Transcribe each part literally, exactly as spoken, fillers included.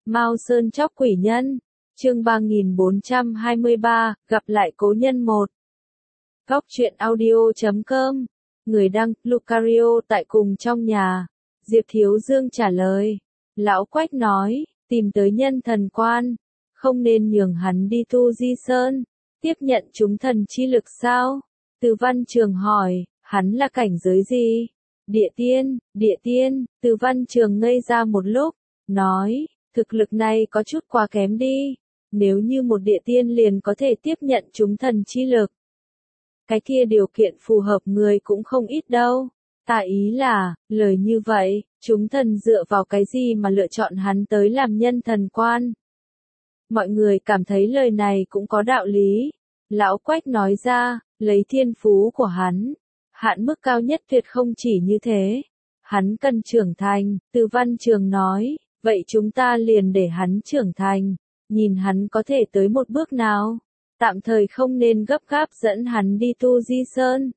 Mao Sơn Chóc Quỷ Nhân, chương ba nghìn bốn trăm hai mươi ba, gặp lại cố nhân một. Góc truyện audio chấm com, người đăng, Lucario tại cùng trong nhà. Diệp Thiếu Dương trả lời. Lão Quách nói, tìm tới nhân thần quan, không nên nhường hắn đi tu di sơn, tiếp nhận chúng thần chi lực sao? Từ Văn Trường hỏi, hắn là cảnh giới gì? Địa tiên, địa tiên, Từ Văn Trường ngây ra một lúc, nói, thực lực này có chút quá kém đi, nếu như một địa tiên liền có thể tiếp nhận chúng thần chi lực. Cái kia điều kiện phù hợp người cũng không ít đâu. Ta ý là, lời như vậy, chúng thần dựa vào cái gì mà lựa chọn hắn tới làm nhân thần quan? Mọi người cảm thấy lời này cũng có đạo lý. Lão Quách nói ra, lấy thiên phú của hắn, hạn mức cao nhất tuyệt không chỉ như thế. Hắn cần trưởng thành, Từ Văn Trường nói, vậy chúng ta liền để hắn trưởng thành, nhìn hắn có thể tới một bước nào. Tạm thời không nên gấp gáp dẫn hắn đi tu di sơn,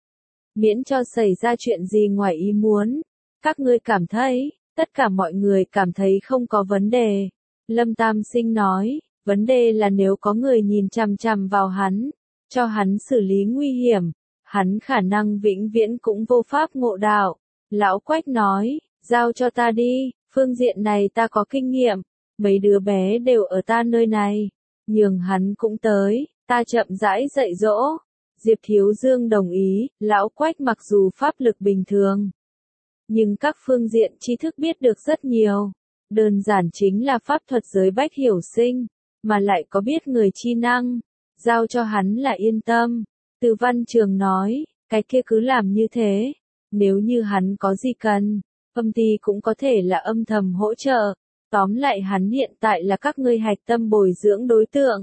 miễn cho xảy ra chuyện gì ngoài ý muốn. Các ngươi cảm thấy, tất cả mọi người cảm thấy không có vấn đề. Lâm Tam Sinh nói, vấn đề là nếu có người nhìn chằm chằm vào hắn, cho hắn xử lý nguy hiểm, hắn khả năng vĩnh viễn cũng vô pháp ngộ đạo. Lão Quách nói, giao cho ta đi, phương diện này ta có kinh nghiệm, mấy đứa bé đều ở ta nơi này, nhường hắn cũng tới, ta chậm rãi dạy dỗ. Diệp Thiếu Dương đồng ý, Lão Quách mặc dù pháp lực bình thường, nhưng các phương diện tri thức biết được rất nhiều. Đơn giản chính là pháp thuật giới bách hiểu sinh, mà lại có biết người chi năng, giao cho hắn là yên tâm. Từ Văn Trường nói, cái kia cứ làm như thế, nếu như hắn có gì cần, âm ty cũng có thể là âm thầm hỗ trợ. Tóm lại hắn hiện tại là các ngươi hạch tâm bồi dưỡng đối tượng.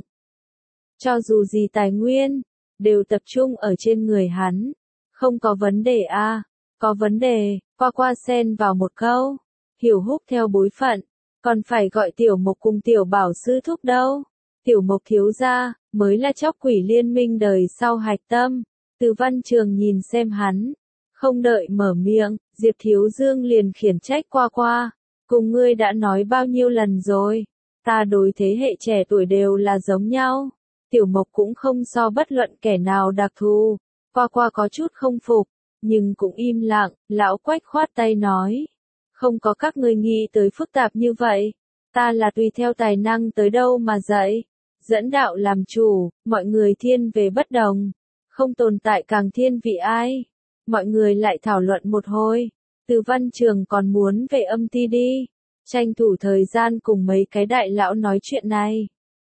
Cho dù gì tài nguyên, đều tập trung ở trên người hắn. Không có vấn đề a à, có vấn đề, qua qua xen vào một câu. Hiểu Húc theo bối phận, còn phải gọi Tiểu Mộc cùng Tiểu Bảo sư thúc đâu. Tiểu Mộc thiếu gia, mới là Chóc Quỷ liên minh đời sau hạch tâm. Từ Văn Trường nhìn xem hắn, không đợi mở miệng, Diệp Thiếu Dương liền khiển trách qua qua. Cùng ngươi đã nói bao nhiêu lần rồi, ta đối thế hệ trẻ tuổi đều là giống nhau. Tiểu Mộc cũng không so bất luận kẻ nào đặc thù. Qua qua có chút không phục, nhưng cũng im lặng. Lão Quách khoát tay nói, không có các ngươi nghĩ tới phức tạp như vậy, ta là tùy theo tài năng tới đâu mà dạy. Dẫn đạo làm chủ, mọi người thiên về bất đồng, không tồn tại càng thiên vị ai. Mọi người lại thảo luận một hồi. Từ Văn Trường còn muốn về âm ty đi, tranh thủ thời gian cùng mấy cái đại lão nói chuyện này.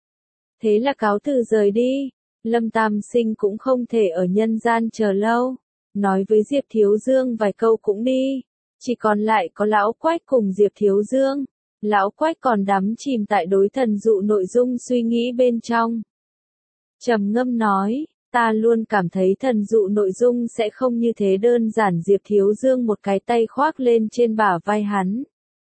Thế là cáo từ rời đi. Lâm Tam Sinh cũng không thể ở nhân gian chờ lâu, nói với Diệp Thiếu Dương vài câu cũng đi. Chỉ còn lại có Lão Quách cùng Diệp Thiếu Dương. Lão Quách còn đắm chìm tại đối thần dụ nội dung suy nghĩ bên trong. Trầm ngâm nói, ta luôn cảm thấy thần dụ nội dung sẽ không như thế đơn giản. Diệp Thiếu Dương một cái tay khoác lên trên bả vai hắn,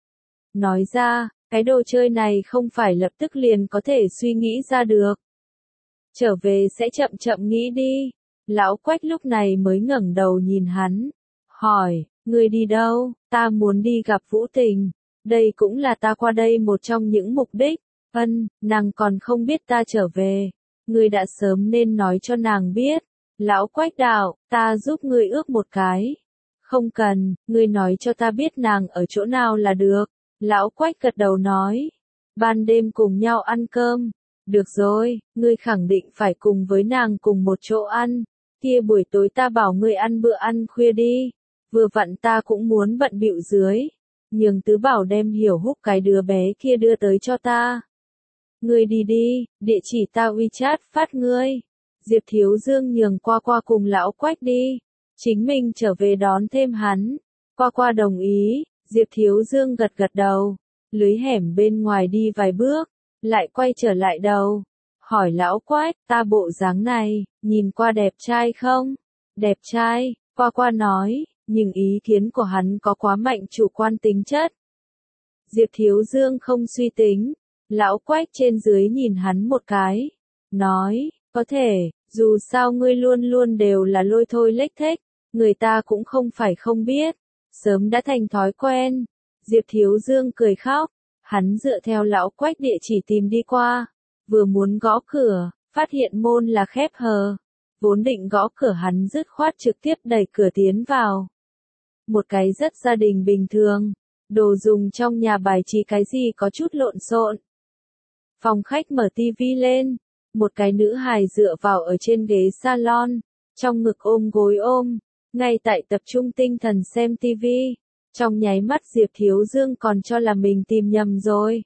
nói ra, cái đồ chơi này không phải lập tức liền có thể suy nghĩ ra được. Trở về sẽ chậm chậm nghĩ đi. Lão Quách lúc này mới ngẩng đầu nhìn hắn, hỏi, ngươi đi đâu? Ta muốn đi gặp Vũ Tình, đây cũng là ta qua đây một trong những mục đích. Ân, nàng còn không biết ta trở về, ngươi đã sớm nên nói cho nàng biết. Lão Quách đạo, ta giúp ngươi ước một cái. Không cần, ngươi nói cho ta biết nàng ở chỗ nào là được. Lão Quách gật đầu nói, ban đêm cùng nhau ăn cơm. Được rồi, ngươi khẳng định phải cùng với nàng cùng một chỗ ăn. Kia buổi tối ta bảo ngươi ăn bữa ăn khuya đi. Vừa vặn ta cũng muốn bận bịu dưới, nhường Tứ Bảo đem Hiểu Húc cái đứa bé kia đưa tới cho ta. Ngươi đi đi, địa chỉ ta WeChat phát ngươi. Diệp Thiếu Dương nhường qua qua cùng Lão Quách đi, chính mình trở về đón thêm hắn. Qua qua đồng ý, Diệp Thiếu Dương gật gật đầu, lưới hẻm bên ngoài đi vài bước, lại quay trở lại đầu, hỏi Lão Quách, ta bộ dáng này, nhìn qua đẹp trai không? Đẹp trai, qua qua nói, nhưng ý kiến của hắn có quá mạnh chủ quan tính chất. Diệp Thiếu Dương không suy tính. Lão Quách trên dưới nhìn hắn một cái, nói, có thể, dù sao ngươi luôn luôn đều là lôi thôi lếch thếch, người ta cũng không phải không biết, sớm đã thành thói quen. Diệp Thiếu Dương cười khóc, Hắn dựa theo lão Quách địa chỉ tìm đi qua, vừa muốn gõ cửa, phát hiện môn là khép hờ. Vốn định gõ cửa hắn dứt khoát trực tiếp đẩy cửa tiến vào. Một cái rất gia đình bình thường, đồ dùng trong nhà bài trí cái gì có chút lộn xộn. Phòng khách mở tivi lên, một cái nữ hài dựa vào ở trên ghế salon, trong ngực ôm gối ôm, ngay tại tập trung tinh thần xem tivi. Trong nháy mắt Diệp Thiếu Dương còn cho là mình tìm nhầm rồi.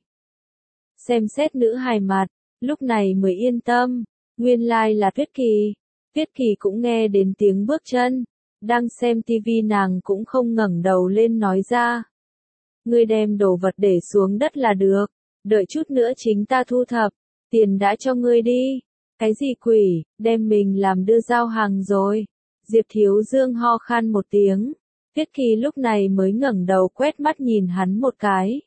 Xem xét nữ hài mặt, lúc này mới yên tâm, nguyên lai là Tuyết Kỳ. Tuyết Kỳ cũng nghe đến tiếng bước chân, đang xem tivi nàng cũng không ngẩng đầu lên nói ra. Ngươi đem đồ vật để xuống đất là được, đợi chút nữa chính ta thu thập, tiền đã cho ngươi đi. Cái gì quỷ, đem mình làm đưa giao hàng rồi. Diệp Thiếu Dương ho khan một tiếng. Tuyết Kỳ lúc này mới ngẩng đầu quét mắt nhìn hắn một cái.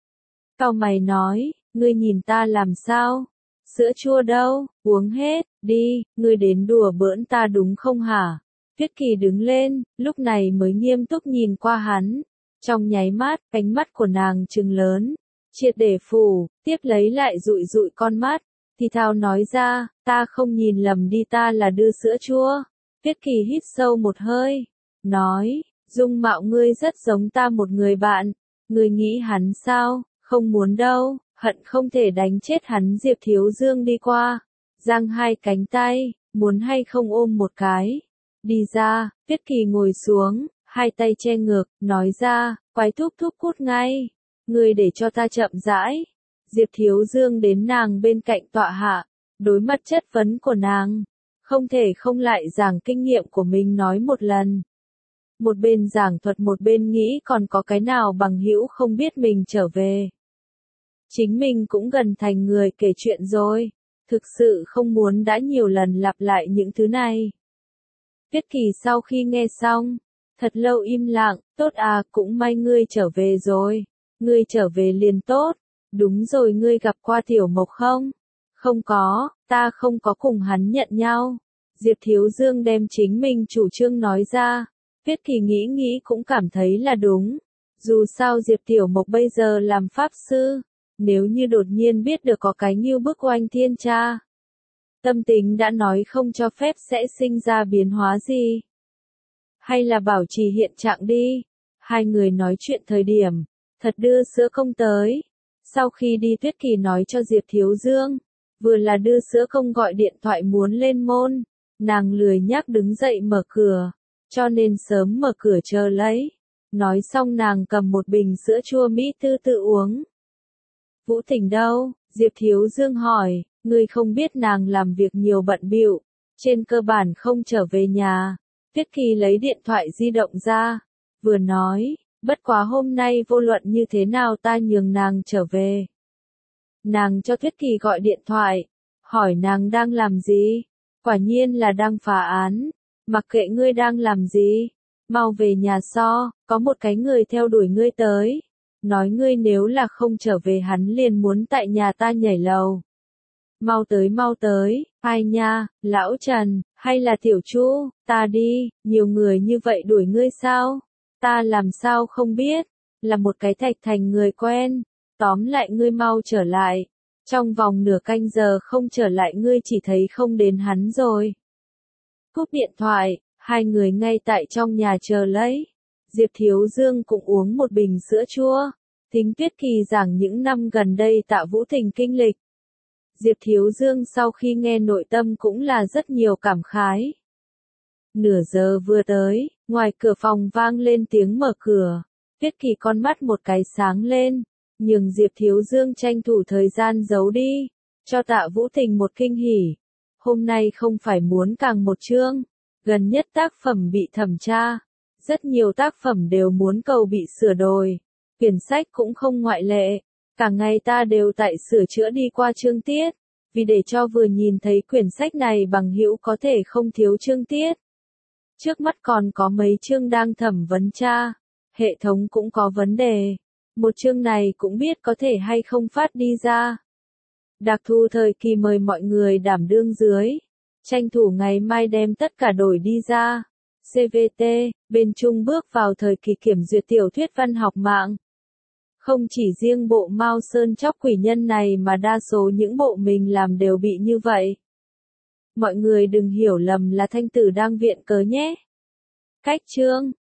Cau mày nói, ngươi nhìn ta làm sao? Sữa chua đâu, uống hết, đi, ngươi đến đùa bỡn ta đúng không hả? Tuyết Kỳ đứng lên, lúc này mới nghiêm túc nhìn qua hắn. Trong nháy mắt, ánh mắt của nàng trừng lớn, triệt để phủ, tiếp lấy lại dụi dụi con mắt, thì thào nói ra, ta không nhìn lầm đi, ta là đưa sữa chua. Tuyết Kỳ hít sâu một hơi, nói, dung mạo ngươi rất giống ta một người bạn, ngươi nghĩ hắn sao, không muốn đâu, hận không thể đánh chết hắn. Diệp Thiếu Dương đi qua, giang hai cánh tay, muốn hay không ôm một cái. Đi ra, Tuyết Kỳ ngồi xuống, hai tay che ngực, nói ra, quái thúc thúc cút ngay, ngươi để cho ta chậm rãi. Diệp Thiếu Dương đến nàng bên cạnh tọa hạ, đối mặt chất vấn của nàng, không thể không lại giảng kinh nghiệm của mình nói một lần. Một bên giảng thuật một bên nghĩ còn có cái nào bằng hữu không biết mình trở về. Chính mình cũng gần thành người kể chuyện rồi, thực sự không muốn đã nhiều lần lặp lại những thứ này. Tuyết Kỳ sau khi nghe xong, thật lâu im lặng, tốt à, cũng may ngươi trở về rồi, ngươi trở về liền tốt, đúng rồi, ngươi gặp qua Tiểu Mộc không? Không có, ta không có cùng hắn nhận nhau. Diệp Thiếu Dương đem chính mình chủ trương nói ra. Tuyết Kỳ nghĩ nghĩ cũng cảm thấy là đúng. Dù sao Diệp Tiểu Mộc bây giờ làm pháp sư, nếu như đột nhiên biết được có cái Ngưu Bức Oanh Thiên Cha, tâm tính đã nói không cho phép sẽ sinh ra biến hóa gì. Hay là bảo trì hiện trạng đi. Hai người nói chuyện thời điểm, thật đưa sữa công tới. Sau khi đi Tuyết Kỳ nói cho Diệp Thiếu Dương, vừa là đưa sữa công gọi điện thoại muốn lên môn, nàng lười nhác đứng dậy mở cửa, cho nên sớm mở cửa chờ lấy. Nói xong nàng cầm một bình sữa chua Mỹ tư tự uống. Vũ Thỉnh đâu? Diệp Thiếu Dương hỏi, ngươi không biết nàng làm việc nhiều bận bịu, trên cơ bản không trở về nhà. Tuyết Kỳ lấy điện thoại di động ra, vừa nói, bất quá hôm nay vô luận như thế nào ta nhường nàng trở về. Nàng cho Tuyết Kỳ gọi điện thoại, hỏi nàng đang làm gì, quả nhiên là đang phá án, mặc kệ ngươi đang làm gì, mau về nhà so, có một cái người theo đuổi ngươi tới, nói ngươi nếu là không trở về hắn liền muốn tại nhà ta nhảy lầu. Mau tới mau tới, ai nha, lão Trần, hay là Tiểu Chu, ta đi, nhiều người như vậy đuổi ngươi sao? Ta làm sao không biết, là một cái Thạch Thành người quen, tóm lại ngươi mau trở lại, trong vòng nửa canh giờ không trở lại ngươi chỉ thấy không đến hắn rồi. Cúp điện thoại, hai người ngay tại trong nhà chờ lấy. Diệp Thiếu Dương cũng uống một bình sữa chua, tính Tuyết Kỳ giảng những năm gần đây Tạ Vũ Thình kinh lịch. Diệp Thiếu Dương sau khi nghe nội tâm cũng là rất nhiều cảm khái. Nửa giờ vừa tới, ngoài cửa phòng vang lên tiếng mở cửa. Tuyết Kỳ con mắt một cái sáng lên, nhưng Diệp Thiếu Dương tranh thủ thời gian giấu đi, cho Tạ Vũ Thình một kinh hỉ. Hôm nay không phải muốn càng một chương, gần nhất tác phẩm bị thẩm tra, rất nhiều tác phẩm đều muốn cầu bị sửa đổi, quyển sách cũng không ngoại lệ. Cả ngày ta đều tại sửa chữa đi qua chương tiết, vì để cho vừa nhìn thấy quyển sách này bằng hữu có thể không thiếu chương tiết. Trước mắt còn có mấy chương đang thẩm vấn tra, hệ thống cũng có vấn đề. Một chương này cũng biết có thể hay không phát đi ra. Đặc thù thời kỳ mời mọi người đảm đương dưới, tranh thủ ngày mai đem tất cả đổi đi ra. xê vê tê, bên Trung bước vào thời kỳ kiểm duyệt tiểu thuyết văn học mạng. Không chỉ riêng bộ Mao Sơn chóc quỷ nhân này mà đa số những bộ mình làm đều bị như vậy. Mọi người đừng hiểu lầm là Thanh Tử đang viện cớ nhé. Cách chương